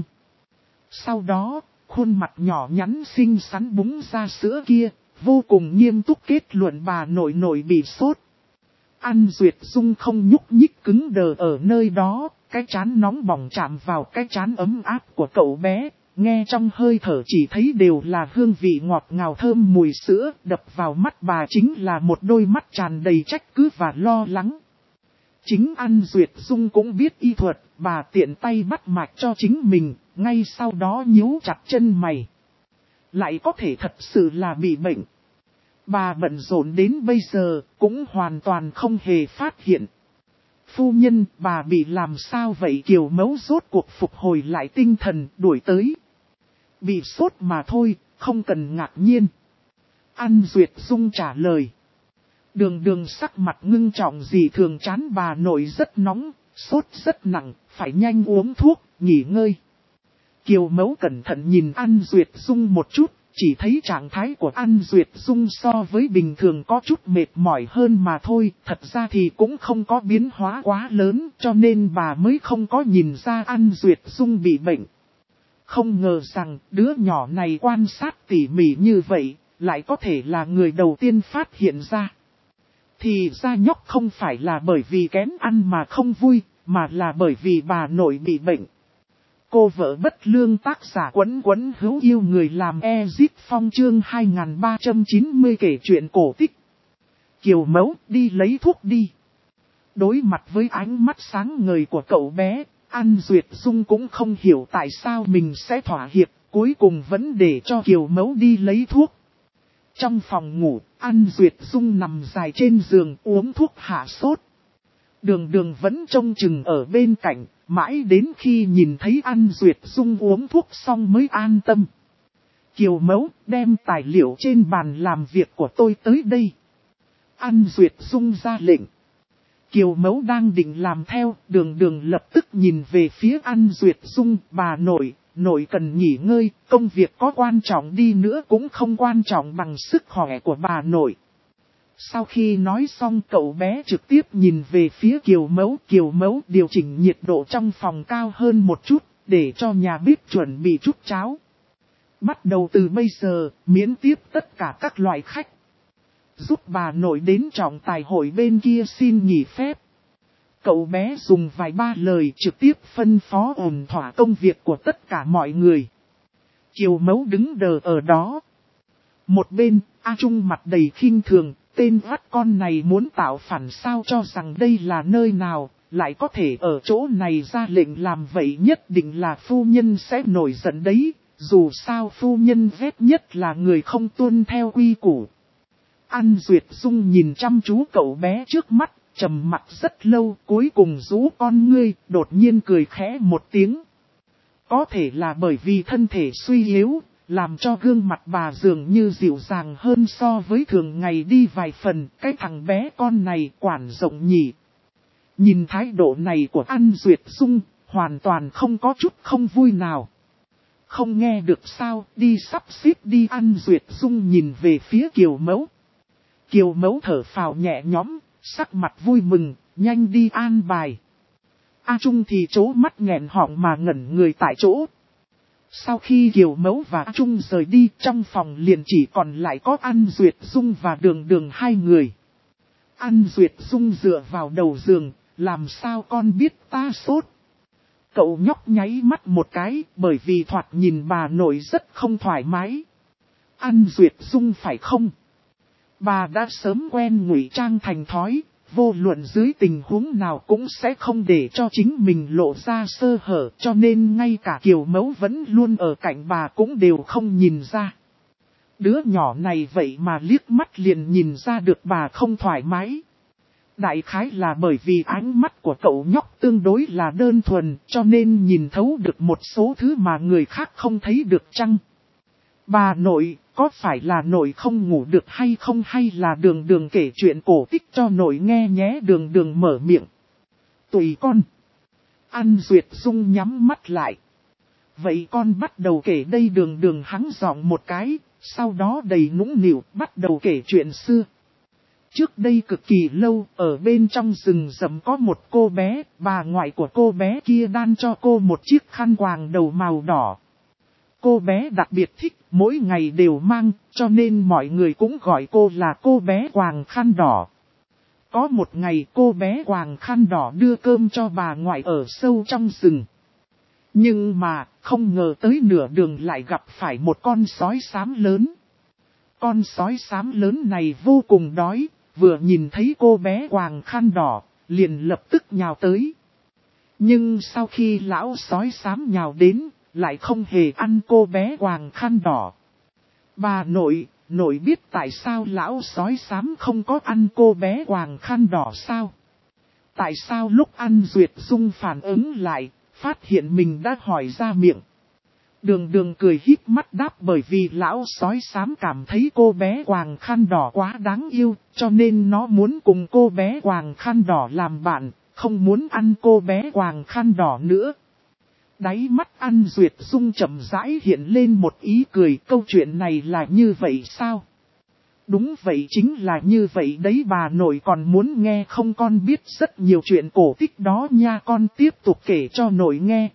Sau đó, khuôn mặt nhỏ nhắn xinh xắn búng ra sữa kia, vô cùng nghiêm túc kết luận bà nội bị sốt. An Duyệt Dung không nhúc nhích cứng đờ ở nơi đó, cái trán nóng bỏng chạm vào cái trán ấm áp của cậu bé, nghe trong hơi thở chỉ thấy đều là hương vị ngọt ngào thơm mùi sữa, đập vào mắt bà chính là một đôi mắt tràn đầy trách cứ và lo lắng. Chính An Duyệt Dung cũng biết y thuật, bà tiện tay bắt mạch cho chính mình, ngay sau đó nhíu chặt chân mày. Lại có thể thật sự là bị bệnh. Bà bận rộn đến bây giờ, cũng hoàn toàn không hề phát hiện. Phu nhân, bà bị làm sao vậy? Kiều Mẫu rốt cuộc phục hồi lại tinh thần, đuổi tới. Bị sốt mà thôi, không cần ngạc nhiên. An Duyệt Dung trả lời. Đường Đường sắc mặt ngưng trọng gì thường, chán bà nội rất nóng, sốt rất nặng, phải nhanh uống thuốc, nghỉ ngơi. Kiều Mẫu cẩn thận nhìn An Duyệt Dung một chút, chỉ thấy trạng thái của An Duyệt Dung so với bình thường có chút mệt mỏi hơn mà thôi, thật ra thì cũng không có biến hóa quá lớn, cho nên bà mới không có nhìn ra An Duyệt Dung bị bệnh. Không ngờ rằng đứa nhỏ này quan sát tỉ mỉ như vậy, lại có thể là người đầu tiên phát hiện ra. Thì ra nhóc không phải là bởi vì kén ăn mà không vui, mà là bởi vì bà nội bị bệnh. Cô vợ bất lương, tác giả Quấn Quấn hữu yêu, người làm Ezip Phong, chương 2390, kể chuyện cổ tích. Kiều Mẫu, đi lấy thuốc đi. Đối mặt với ánh mắt sáng ngời của cậu bé, An Duyệt Dung cũng không hiểu tại sao mình sẽ thỏa hiệp, cuối cùng vẫn để cho Kiều Mẫu đi lấy thuốc. Trong phòng ngủ, An Duyệt Dung nằm dài trên giường uống thuốc hạ sốt. Đường Đường vẫn trông chừng ở bên cạnh, mãi đến khi nhìn thấy An Duyệt Dung uống thuốc xong mới an tâm. Kiều Mẫu, đem tài liệu trên bàn làm việc của tôi tới đây. An Duyệt Dung ra lệnh. Kiều Mẫu đang định làm theo, Đường Đường lập tức nhìn về phía An Duyệt Dung, bà nội, nội cần nghỉ ngơi, công việc có quan trọng đi nữa cũng không quan trọng bằng sức khỏe của bà nội. Sau khi nói xong cậu bé trực tiếp nhìn về phía Kiều Mẫu điều chỉnh nhiệt độ trong phòng cao hơn một chút, để cho nhà bếp chuẩn bị chút cháo. Bắt đầu từ bây giờ, miễn tiếp tất cả các loại khách. Giúp bà nội đến trọng tài hội bên kia xin nghỉ phép. Cậu bé dùng vài ba lời trực tiếp phân phó ổn thỏa công việc của tất cả mọi người. Kiều Mẫu đứng đờ ở đó. Một bên, A Trung mặt đầy khinh thường, tên vắt con này muốn tạo phản sao cho rằng đây là nơi nào, lại có thể ở chỗ này ra lệnh làm vậy, nhất định là phu nhân sẽ nổi giận đấy, dù sao phu nhân ghét nhất là người không tuân theo quy củ. An Duyệt Dung nhìn chăm chú cậu bé trước mắt, trầm mặc rất lâu, cuối cùng rũ con ngươi, đột nhiên cười khẽ một tiếng. Có thể là bởi vì thân thể suy yếu, làm cho gương mặt bà dường như dịu dàng hơn so với thường ngày đi vài phần, cái thằng bé con này quản rộng nhỉ. Nhìn thái độ này của An Duyệt Dung, hoàn toàn không có chút không vui nào. Không nghe được sao, đi sắp xếp đi. An Duyệt Dung nhìn về phía Kiều Mẫu. Kiều Mẫu thở phào nhẹ nhõm, sắc mặt vui mừng, nhanh đi an bài. A Trung thì trố mắt nghẹn họng mà ngẩn người tại chỗ. Sau khi Kiều Mẫu và A Trung rời đi, trong phòng liền chỉ còn lại có An Duyệt Dung và Đường Đường hai người. An Duyệt Dung dựa vào đầu giường, làm sao con biết ta sốt. Cậu nhóc nháy mắt một cái, bởi vì thoạt nhìn bà nội rất không thoải mái. An Duyệt Dung phải không? Bà đã sớm quen ngụy trang thành thói, vô luận dưới tình huống nào cũng sẽ không để cho chính mình lộ ra sơ hở, cho nên ngay cả Kiều Mẫu vẫn luôn ở cạnh bà cũng đều không nhìn ra. Đứa nhỏ này vậy mà liếc mắt liền nhìn ra được bà không thoải mái. Đại khái là bởi vì ánh mắt của cậu nhóc tương đối là đơn thuần, cho nên nhìn thấu được một số thứ mà người khác không thấy được chăng? Bà nội, có phải là nội không ngủ được hay không, hay là Đường Đường kể chuyện cổ tích cho nội nghe nhé? Đường Đường mở miệng. Tùy con. An Duyệt Dung nhắm mắt lại. Vậy con bắt đầu kể đây. Đường Đường hắng giọng một cái, sau đó đầy nũng nịu bắt đầu kể chuyện xưa. Trước đây cực kỳ lâu, ở bên trong rừng rậm có một cô bé, bà ngoại của cô bé kia đan cho cô một chiếc khăn quàng đầu màu đỏ. Cô bé đặc biệt thích, mỗi ngày đều mang, cho nên mọi người cũng gọi cô là cô bé quàng khăn đỏ. Có một ngày cô bé quàng khăn đỏ đưa cơm cho bà ngoại ở sâu trong rừng. Nhưng mà, không ngờ tới nửa đường lại gặp phải một con sói xám lớn. Con sói xám lớn này vô cùng đói, vừa nhìn thấy cô bé quàng khăn đỏ, liền lập tức nhào tới. Nhưng sau khi lão sói xám nhào đến, lại không hề ăn cô bé quàng khăn đỏ. Bà nội biết tại sao lão sói xám không có ăn cô bé quàng khăn đỏ sao? Tại sao lúc An Duyệt Dung phản ứng lại, phát hiện mình đã hỏi ra miệng? Đường Đường cười híp mắt đáp, bởi vì lão sói xám cảm thấy cô bé quàng khăn đỏ quá đáng yêu, cho nên nó muốn cùng cô bé quàng khăn đỏ làm bạn, không muốn ăn cô bé quàng khăn đỏ nữa. Đáy mắt An Duyệt Dung chậm rãi hiện lên một ý cười, câu chuyện này là như vậy sao? Đúng vậy, chính là như vậy đấy. Bà nội còn muốn nghe không? Con biết rất nhiều chuyện cổ tích đó nha, con tiếp tục kể cho nội nghe.